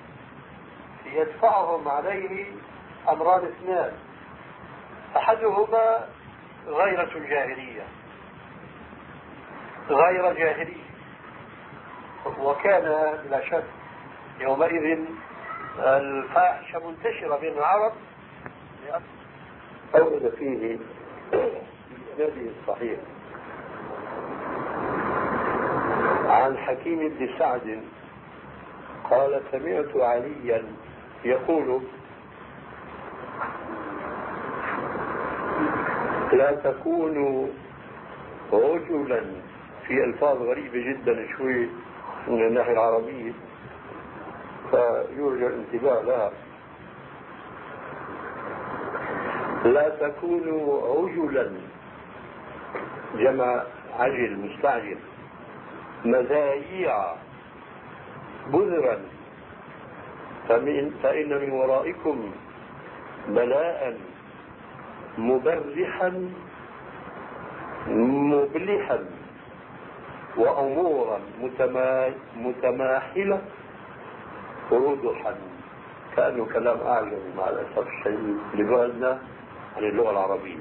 يدفعهم عليه أمران اثنان، أحدهما غيرة الجاهلية غير جاهلية، وكان بلا شك يومئذ الفاحشة منتشرة بين العرب، أورد فيه بإسناده الصحيح عن حكيم بن سعد قال سمعت عليا يقول لا تكونوا رجلا، في ألفاظ غريبة جدا شوي من الناحية العربية فيرجى الانتباه لها. لا تكونوا عجلا جمع عجل مستعجل، مذايع بذرا، فإن من ورائكم بلاء مبرحا مبلحا وأمورا متماحلة رضحا. كأنه كلام أعجمي مع الأسف الشديد لبعدنا عن اللغة العربية.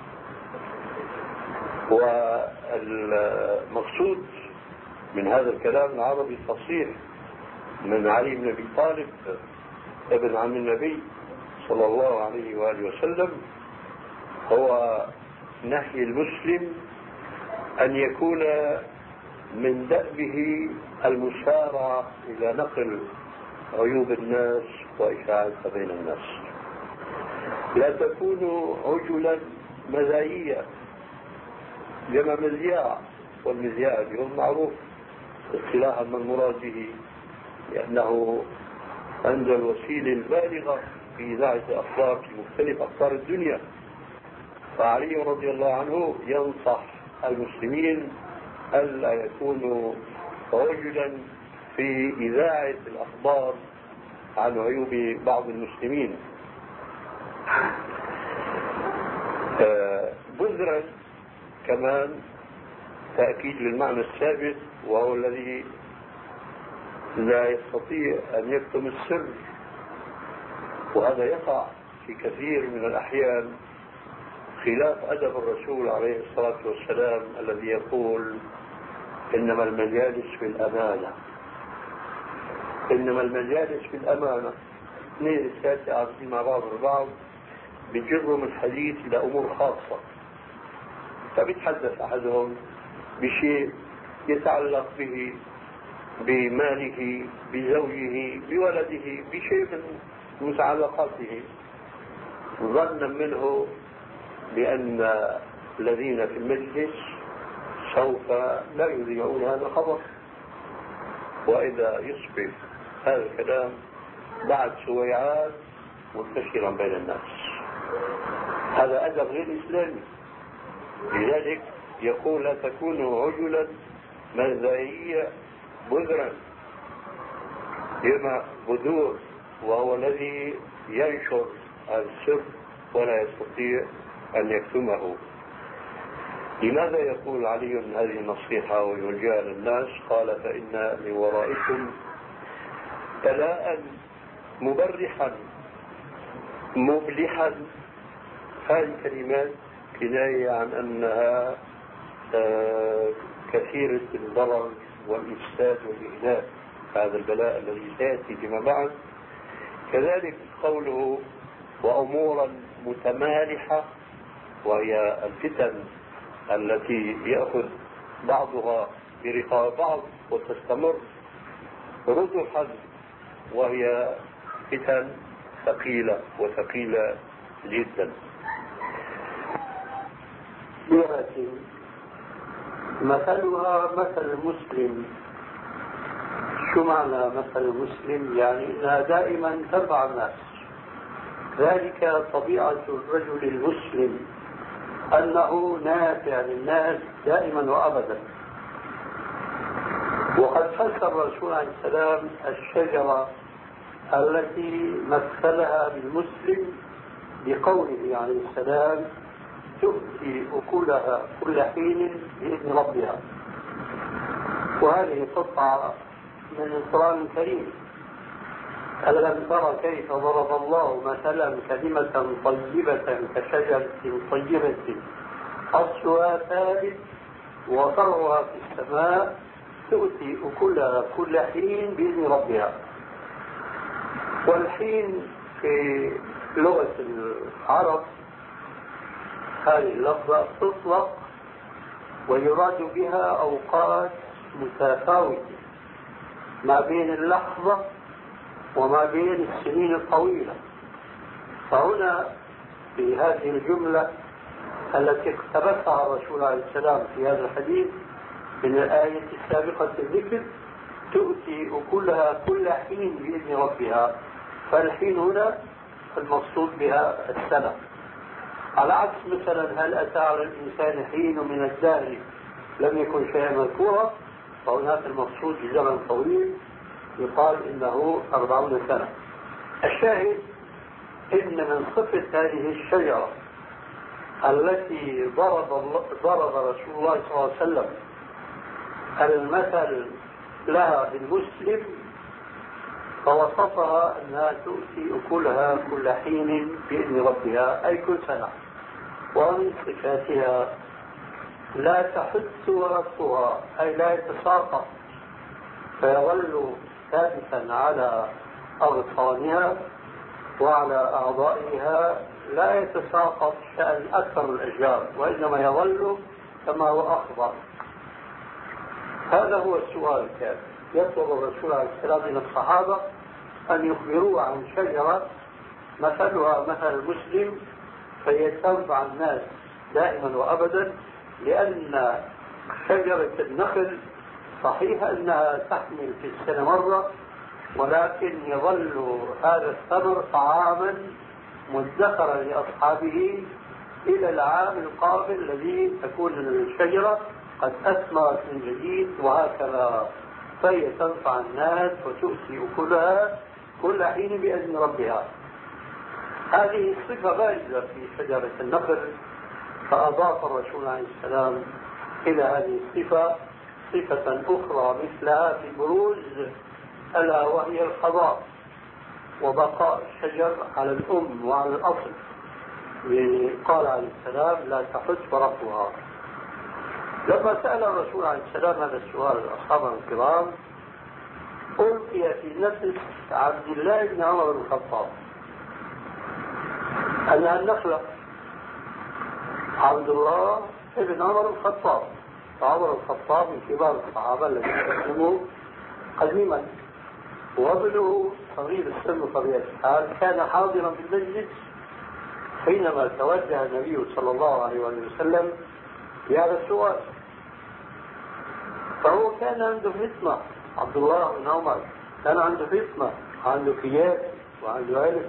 والمقصود من هذا الكلام العربي الفصيح من علي بن أبي طالب ابن عم النبي صلى الله عليه وآله وسلم هو نهي المسلم أن يكون من دأبه المسارعة إلى نقل عيوب الناس وإشاعتها بين الناس. لا تكونوا عجلا مزايا، جمع مزياع، والمزياع اليوم معروف اصطلاحا من مراد به لأنه عند الوسيلة البالغة في إذاعة أخبار في مختلف أقطار الدنيا. فعلي رضي الله عنه ينصح المسلمين ألا يكونوا رجلا في إذاعة الأخبار عن عيوب بعض المسلمين. بذرا كمان تأكيد للمعنى الثابت، وهو الذي لا يستطيع أن يكتم السر، وهذا يقع في كثير من الأحيان خلاف أدب الرسول عليه الصلاة والسلام الذي يقول إنما المجالس في الأمانة. إنما المجالس في الأمانة. اثنين الثلاثة قاعدين مع بعض البعض بيجروا من الحديث إلى أمور خاصة، فبيتحدث أحدهم بشيء يتعلق به بماله بزوجه بولده بشيء من متعلقاته، ظنا منه بأن الذين في المجلس سوف لا يذيعون هذا الخبر، وإذا يصبح هذا الكلام بعد سويعات منتشرا بين الناس. هذا أدب غير إسلامي. لذلك يقول لا تكونوا عجلا مزايا بذرا، جمع بذور، وهو الذي ينشر السر ولا يستطيع أن يكتمه. لماذا يقول علي هذه النصيحة ويوجهها للناس؟ قال فإن من ورائكم بلاء مبرحا مبلحا. هذه الكلمات كناية عن أنها آه كثيرة الضرر والإفساد والإهلاك، هذا البلاء الذي سيأتي فيما بعد. كذلك قوله وأمورا متمالحة، وهي الفتن التي يأخذ بعضها برقاب بعض وتستمر رجحا، وهي فتن ثقيلة وثقيلة جدا. ولكن مثلها مثل المسلم. شو معنى مثل المسلم؟ يعني انها دائما تنفع الناس، ذلك طبيعة الرجل المسلم انه نافع للناس دائما وابدا. وقد فسر الرسول عليه السلام الشجرة التي مثلها بالمسلم بقوله عليه السلام تؤتي أكلها كل حين بإذن ربها. وهذه قطعة من القرآن الكريم. ألم تر كيف ضرب الله مثلا كلمة طيبة كشجرة طيبة أصلها ثابت وفرعها في السماء تؤتي أكلها كل حين بإذن ربها. والحين في لغة العرب هذه اللفظة تطلق ويراد بها أوقات متفاوتة ما بين اللحظة وما بين السنين الطويلة. فهنا في هذه الجملة التي اقتبسها الرسول عليه السلام في هذا الحديث من الآية السابقة الذكر تؤتي أكلها كل حين بإذن ربها، فالحين هنا المقصود بها السنة. على عكس مثلا هل أتى على الإنسان حين من الدهر لم يكن شيئا مذكورا، فهناك المقصود بزمن طويل يقال إنه أربعون سنة. الشاهد إن من صفة هذه الشجرة التي ضرب, ضرب رسول الله صلى الله عليه وسلم المثل لها بالمسلم فوصفها أنها تؤتي أكلها كل حين بإذن ربها، أي كل سنة. ومن صفاتها لا تحث ورثها، أي لا يتساقط فيظل ثابتا على أغصانها وعلى أعضائها، لا يتساقط شأن أكثر الأشجار، وإنما يظل كما هو أخضر. هذا هو السؤال الكافي. يطلب الرسول عليه السلام من الصحابة أن يخبروه عن شجرة مثلها مثل المسلم فهي تنفع الناس دائما وأبدا، لأن شجرة النخل صحيح أنها تحمل في السنة مرة، ولكن يظل هذا الثمر طعاما مدخرا لأصحابه إلى العام القابل الذي تكون الشجرة قد أثمرت من جديد، وهكذا فهي تنفع الناس وتؤتي أكلها كل حين بإذن ربها. هذه الصفة بارزة في شجرة النخل، فأضاف الرسول عليه السلام إلى هذه الصفة صفة أخرى مثلها في بروز، ألا وهي القضاء وبقاء الشجر على الأم وعلى الأصل. قال عليه السلام لا تحج ورقها. لما سأل الرسول عليه السلام هذا السؤال أصحابه الكرام ألقي في نفس عبد الله بن عمر بن الخطاب أنها النخلة. عبد الله بن عمر بن الخطاب، عمر الخطاب من كبار الصحابة الذين أسلموا قديما، وابنه صغير السن بطبيعة الحال كان حاضرا في المجلس حينما توجه النبي صلى الله عليه وسلم بهذا السؤال. فهو كان عنده فطنة، عبد الله بن عمر كان عنده فطنة، عنده كياس وعنده علم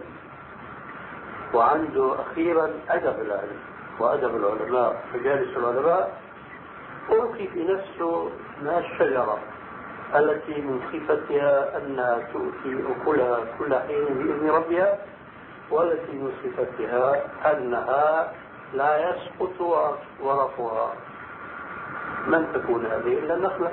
وعنده أخيرا أدب العلم وأدب العلماء، مجالس العلماء ألقي في نفسه ما الشجرة التي من صفتها أنها تؤتي أكلها كل حين بإذن ربها، والتي من صفتها أنها لا يسقط ورقها. من تكون هذه إلا النخلة؟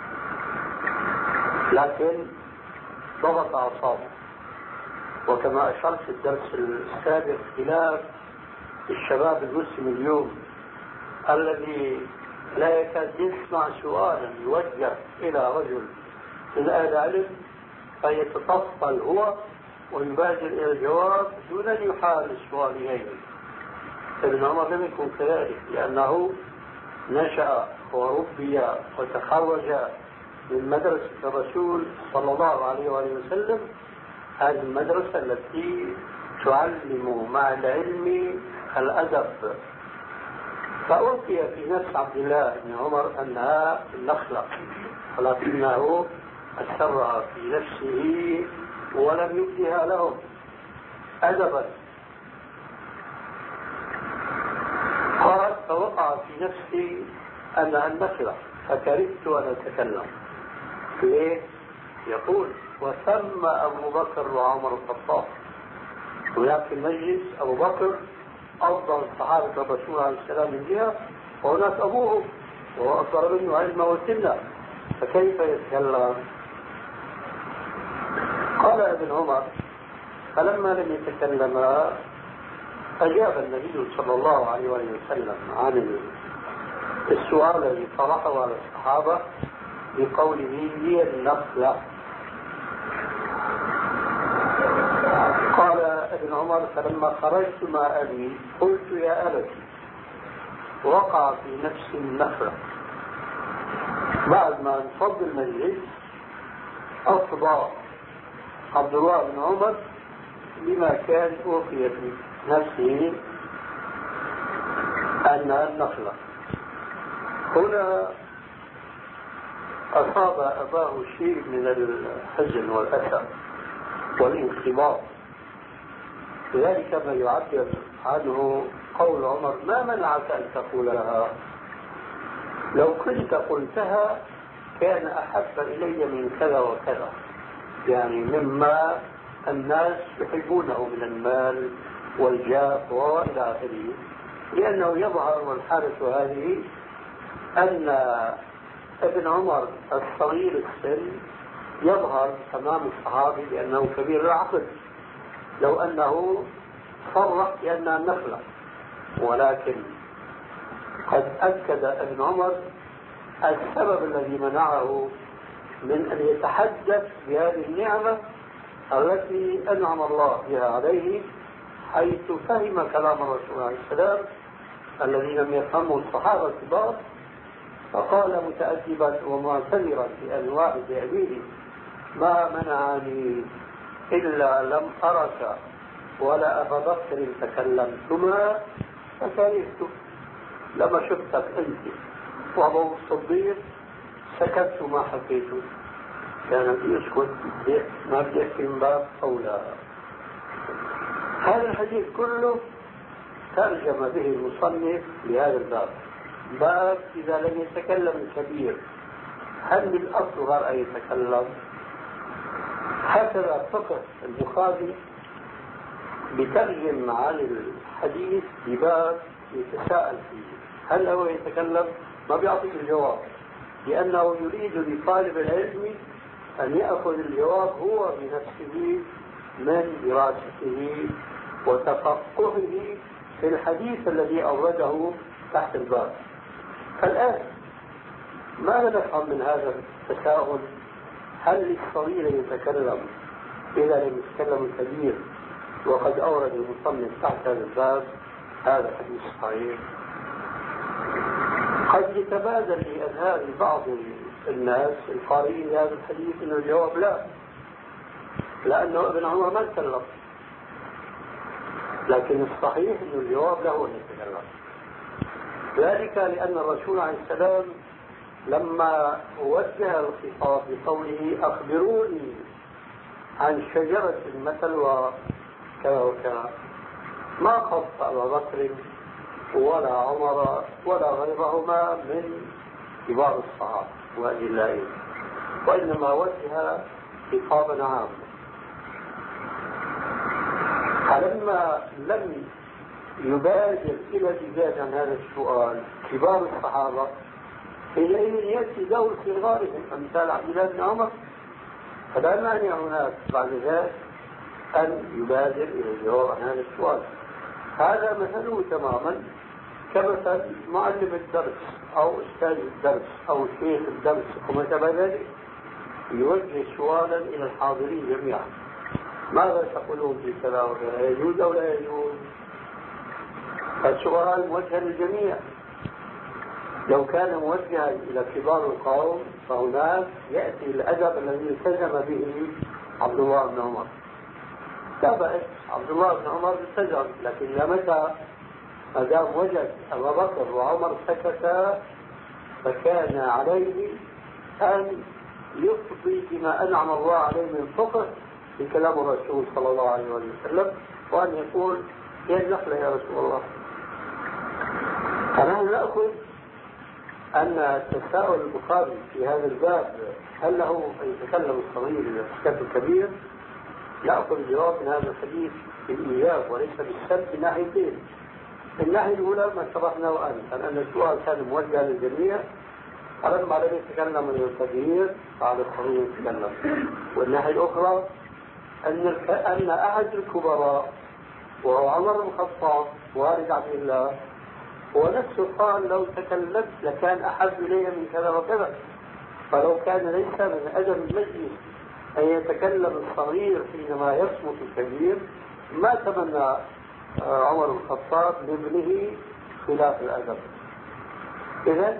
لكن ضغط أعصابه. وكما أشرت في الدرس السابق، خلاف الشباب المسلم اليوم الذي لا يكاد يسمع سؤالا يوجه إلى رجل من أهل العلم فيتطفل هو ويبادر إلى الجواب دون أن يحال السؤال إليه. ابن عمر لم يكن كذلك، لأنه نشأ وربي وتخرج من مدرسة الرسول صلى الله عليه وآله وسلم، هذه المدرسة التي تعلم مع العلم الأدب. فألقي في نفس عبد الله بن عمر أنها النخلة، ولكنه أسرها في نفسه ولم يبدها لهم أدبا. قال فوقع في نفسي أنها النخلة فكرهت أن أتكلم. ليه؟ يقول وثم أبو بكر وعمر الخطاب. هناك في المجلس أبو بكر أفضل صحابة الرسول عليه السلام من جهة، وهناك أبوه وهو أكبر منه علما وسنا، فكيف يتكلم؟ قال ابن عمر فلما لم يتكلما أجاب النبي صلى الله عليه وسلم عن السؤال الذي طرحه على الصحابة بقوله هي النخلة. قال ابن عمر فلما خرجت مع أبي قلت يا أبتي وقع في نفسي النخلة. بعد ما انفض المجلس أفضى عبد الله بن عمر بما كان أوقي في نفسه أنها النخلة. هنا أصاب أباه شيء من الحزن والأسى والانقباض، لذلك ما يعبر عنه قول عمر ما منعك أن تقول لها؟ لو كنت قلتها كان أحب إلي من كذا وكذا، يعني مما الناس يحبونه من المال والجاه وإلى آخره. لأنه يظهر والحالة هذه أن ابن عمر الصغير السن يظهر أمام الصحابي بأنه كبير العقل، لو أنه صرح بأنها النخلة. ولكن قد أكد ابن عمر السبب الذي منعه من أن يتحدث بهذه النعمة التي أنعم الله بها عليه، حيث فهم كلام الرسول عليه السلام الذي لم يفهمه الصحابة الكبار، فقال متأدبا ومعتذرا بأنواع تعبيره ما منعني إلا لم أرك ولا أبا بكر تكلمتما فكرهت. لما شفتك أنت وأبو الصديق سكت ما حكيته، كان يسكت ما بيحكي من باب أولى. هذا الحديث كله ترجم به المصنف لهذا الباب. باب إذا لم يتكلم الكبير هل للأصغر أن يتكلم؟ هكذا فقه البخاري بترجم عن الحديث بباب يتساءل فيه هل هو يتكلم؟ ما بيعطيك الجواب، لأنه يريد لطالب العلم أن يأخذ الجواب هو بنفسه من دراسته وتفقهه في الحديث الذي أورده تحت الباب. فالآن ماذا نفهم من هذا التساؤل؟ هل للصغير يتكلم إذا لم يتكلم الكبير؟ وقد أورد المصنف تحت هذا الباب هذا حديث صحيح. قد يتبادل لأذهان بعض الناس القارئين لهذا الحديث أن الجواب لا، لأنه ابن عمر ما تكلم، لكن الصحيح أن الجواب له أن يتكلم. ذلك لأن الرسول عليه السلام لما وجه الخطاب بقوله أخبروني عن شجرة المثل وكذا وكذا ما خص أبا بكر ولا عمر ولا غيرهما من كبار الصحابة وأجلائهم، وإنما وجه خطابا عاما. فلما لم يبادر إلى الإجابة عن هذا السؤال كبار الصحابة، حينئذ يأتي دور صغارهم أمثال عبد الله بن عمر، فلا مانع هناك بعد ذلك أن يبادر إلى الجواب عن هذا السؤال. هذا مثله تماما كمثل معلم الدرس أو أستاذ الدرس أو شيخ الدرس وما شابه ذلك، يوجه سؤالا إلى الحاضرين جميعا: ماذا تقولون في كذا وكذا، يجوز أو لا يجوز؟ السؤال موجه للجميع. لو كان موجها إلى كبار القوم فهناك يأتي الأدب الذي التزم به عبد الله بن عمر. لا بأس، عبد الله بن عمر التزم، لكن إذا متى ما دام وجد أبا بكر وعمر سكت فكان عليه أن يفضي بما أنعم الله عليه من فقه بكلام الرسول صلى الله عليه وسلم، وأن يقول: هي النخلة يا رسول الله. فنحن نأخذ أن تساؤل البخاري في هذا الباب هل له أن يتكلم الصغير إلى الكتاب الكبير، يأخذ الجواب من هذا الحديث بالإيجاب وليس بالسلب من ناحيتين. الناحية الأولى ما شرحناه أنت أن السؤال كان موجه للجميع، فلما لم يتكلم الكبير فعلى الصغير يتكلم. والناحية الأخرى أن أن أحد الكبراء وهو عمر بن الخطاب والد عبد الله هو نفسه قال: لو تكلمت لكان أحب إلي من كذا وكذا. فلو كان ليس من أدب المجلس أن يتكلم الصغير حينما يصمت الكبير ما تمنى عمر بن الخطاب لابنه خلاف الأدب. إذن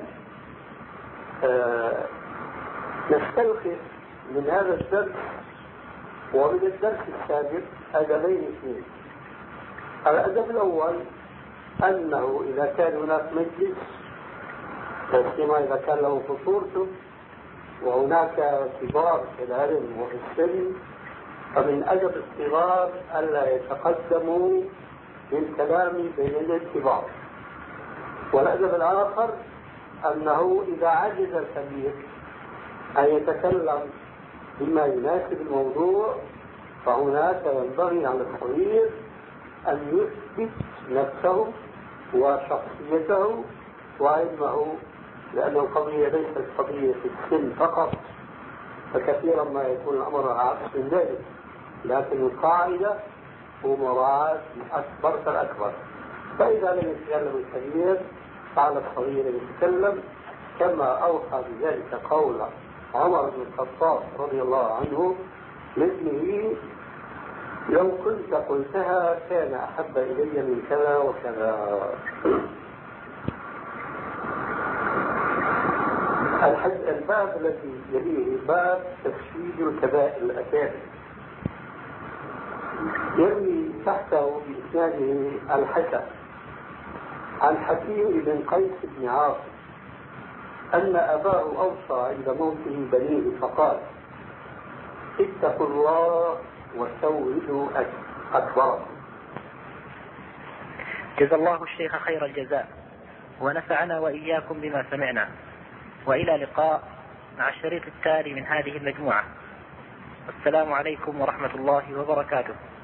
آه نستلخص من هذا الدرس ومن الدرس السابق أدبين اثنين. الأدب الأول أنه إذا كان هناك مجلس، سيما إذا كان له خطورته وهناك كبار في العلم وفي السن، فمن أدب الصغار ألا يتقدموا بالكلام بين يدي الكبار. والأدب الآخر أنه إذا عجز الكبير أن يتكلم بما يناسب الموضوع فهناك ينبغي على الصغير أن يثبت نفسه وشخصيته وعلمه، لأن القضية ليست قضية في السن فقط، فكثيرا ما يكون الأمر عكس من ذلك، لكن القاعدة هو مراعاة الأكبر فالأكبر. فإذا لم يتكلم الكبير فعلى الصغير يتكلم، كما أوحى بذلك قول عمر بن الخطاب رضي الله عنه لابنه: لو كنت قلتها كان أحب إلي من كذا وكذا. الباب الذي يليه باب تفسير الكبائر الأكابر، يروي تحته بإسناده الحسن عن حكيم بن قيس بن عاصم أن أباه أوصى عند موته بنيه فقال: اتقوا الله وسودوا أكبركم. جزا الله الشيخ خير الجزاء ونفعنا وإياكم بما سمعنا، وإلى لقاء مع الشريط التالي من هذه المجموعة. السلام عليكم ورحمة الله وبركاته.